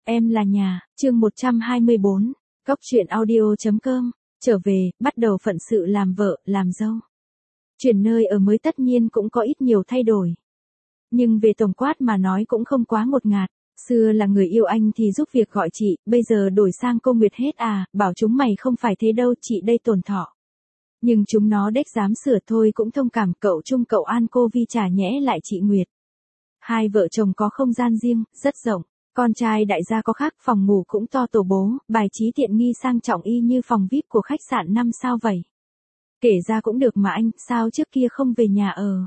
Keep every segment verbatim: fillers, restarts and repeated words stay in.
Em là nhà, chương một trăm hai mươi bốn, Cóc truyện audio chấm com, trở về, bắt đầu phận sự làm vợ, làm dâu. Chuyển nơi ở mới tất nhiên cũng có ít nhiều thay đổi. Nhưng về tổng quát mà nói cũng không quá ngột ngạt. Xưa là người yêu anh thì giúp việc gọi chị, bây giờ đổi sang cô Nguyệt hết à, bảo chúng mày không phải thế đâu, chị đây tổn thọ. Nhưng chúng nó đếch dám sửa thôi cũng thông cảm, cậu Trung cậu An cô Vi trả nhẽ lại chị Nguyệt. Hai vợ chồng có không gian riêng, rất rộng. Con trai đại gia có khác, phòng ngủ cũng to tổ bố, bài trí tiện nghi sang trọng y như phòng vi ai pi của khách sạn năm sao vậy. Kể ra cũng được mà anh, sao trước kia không về nhà ở.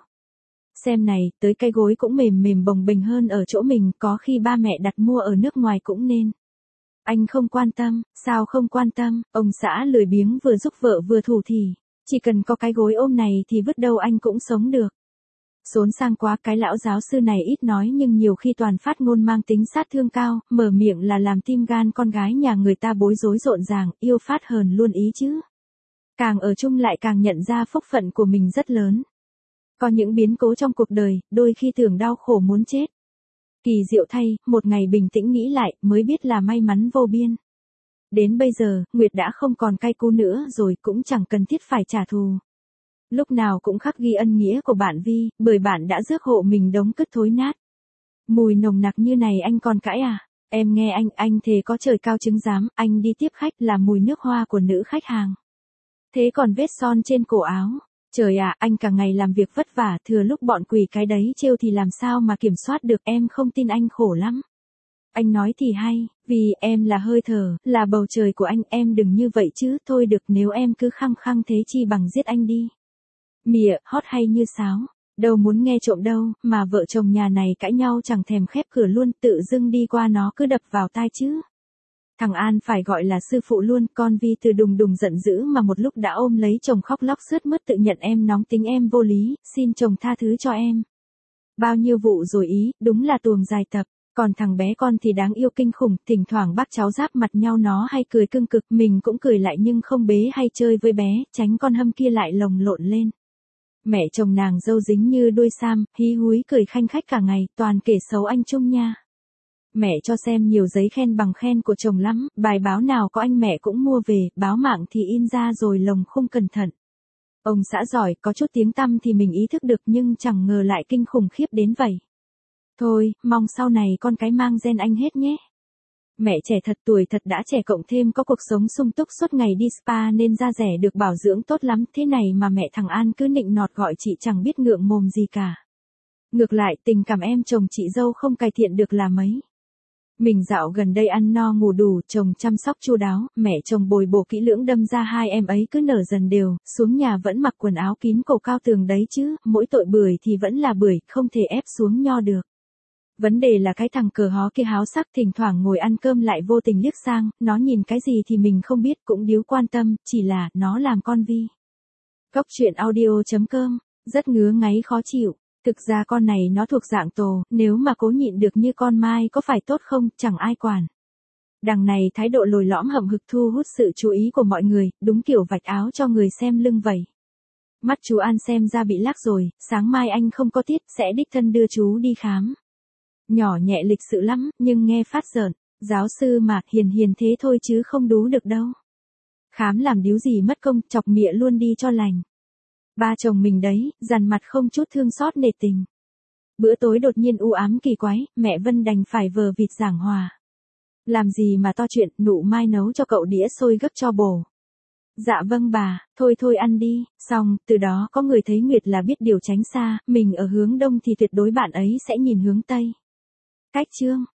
Xem này, tới cái gối cũng mềm mềm bồng bềnh hơn ở chỗ mình, có khi ba mẹ đặt mua ở nước ngoài cũng nên. Anh không quan tâm, sao không quan tâm, ông xã lười biếng vừa giúp vợ vừa thủ thì, chỉ cần có cái gối ôm này thì vứt đâu anh cũng sống được. Xốn sang quá, cái lão giáo sư này ít nói nhưng nhiều khi toàn phát ngôn mang tính sát thương cao, mở miệng là làm tim gan con gái nhà người ta bối rối rộn ràng, yêu phát hờn luôn ý chứ. Càng ở chung lại càng nhận ra phúc phận của mình rất lớn. Có những biến cố trong cuộc đời, đôi khi tưởng đau khổ muốn chết. Kỳ diệu thay, một ngày bình tĩnh nghĩ lại, mới biết là may mắn vô biên. Đến bây giờ, Nguyệt đã không còn cay cú nữa rồi, cũng chẳng cần thiết phải trả thù. Lúc nào cũng khắc ghi ân nghĩa của bạn Vi, bởi bạn đã rước hộ mình đống cứt thối nát. Mùi nồng nặc như này anh còn cãi à? Em nghe anh, anh thề có trời cao chứng giám, anh đi tiếp khách là mùi nước hoa của nữ khách hàng. Thế còn vết son trên cổ áo. Trời ạ, anh cả ngày làm việc vất vả, thừa lúc bọn quỷ cái đấy trêu thì làm sao mà kiểm soát được, em không tin anh khổ lắm. Anh nói thì hay, vì em là hơi thở, là bầu trời của anh, em đừng như vậy chứ, thôi được nếu em cứ khăng khăng thế chi bằng giết anh đi. Mỉa, hót hay như sáo, đâu muốn nghe trộm đâu, mà vợ chồng nhà này cãi nhau chẳng thèm khép cửa luôn, tự dưng đi qua nó cứ đập vào tai chứ. Thằng An phải gọi là sư phụ luôn, con Vi từ đùng đùng giận dữ mà một lúc đã ôm lấy chồng khóc lóc sướt mướt tự nhận em nóng tính em vô lý, xin chồng tha thứ cho em. Bao nhiêu vụ rồi ý, đúng là tuồng dài tập, còn thằng bé con thì đáng yêu kinh khủng, thỉnh thoảng bác cháu giáp mặt nhau nó hay cười cưng cực, mình cũng cười lại nhưng không bế hay chơi với bé, tránh con hâm kia lại lồng lộn lên. Mẹ chồng nàng dâu dính như đuôi sam, hí húi cười khanh khách cả ngày, toàn kể xấu anh Trung nha. Mẹ cho xem nhiều giấy khen bằng khen của chồng lắm, bài báo nào có anh mẹ cũng mua về, báo mạng thì in ra rồi lồng không cẩn thận. Ông xã giỏi, có chút tiếng tăm thì mình ý thức được nhưng chẳng ngờ lại kinh khủng khiếp đến vậy. Thôi, mong sau này con cái mang gen anh hết nhé. Mẹ trẻ thật, tuổi thật đã trẻ cộng thêm có cuộc sống sung túc suốt ngày đi spa nên da rẻ được bảo dưỡng tốt lắm, thế này mà mẹ thằng An cứ nịnh nọt gọi chị chẳng biết ngượng mồm gì cả. Ngược lại, tình cảm em chồng chị dâu không cải thiện được là mấy. Mình dạo gần đây ăn no ngủ đủ, chồng chăm sóc chu đáo, mẹ chồng bồi bổ kỹ lưỡng đâm ra hai em ấy cứ nở dần đều, xuống nhà vẫn mặc quần áo kín cổ cao tường đấy chứ, mỗi tội bưởi thì vẫn là bưởi, không thể ép xuống nho được. Vấn đề là cái thằng cờ hó kia háo sắc thỉnh thoảng ngồi ăn cơm lại vô tình liếc sang, nó nhìn cái gì thì mình không biết cũng điếu quan tâm, chỉ là nó làm con Vi. Cóc truyện audio chấm com, rất ngứa ngáy khó chịu. Thực ra con này nó thuộc dạng tổ, nếu mà cố nhịn được như con Mai có phải tốt không, chẳng ai quản. Đằng này thái độ lồi lõm hậm hực thu hút sự chú ý của mọi người, đúng kiểu vạch áo cho người xem lưng vậy. Mắt chú An xem ra bị lác rồi, sáng mai anh không có tiết, sẽ đích thân đưa chú đi khám. Nhỏ nhẹ lịch sự lắm, nhưng nghe phát giỡn, giáo sư mà, hiền hiền thế thôi chứ không đú được đâu. Khám làm điếu gì mất công, chọc mịa luôn đi cho lành. Ba chồng mình đấy, dằn mặt không chút thương xót nể tình. Bữa tối đột nhiên u ám kỳ quái, mẹ Vân đành phải vờ vịt giảng hòa. Làm gì mà to chuyện, nụ Mai nấu cho cậu đĩa xôi gấc cho bổ. Dạ vâng bà, thôi thôi ăn đi, xong, từ đó có người thấy Nguyệt là biết điều tránh xa, mình ở hướng đông thì tuyệt đối bạn ấy sẽ nhìn hướng tây. Cách chương.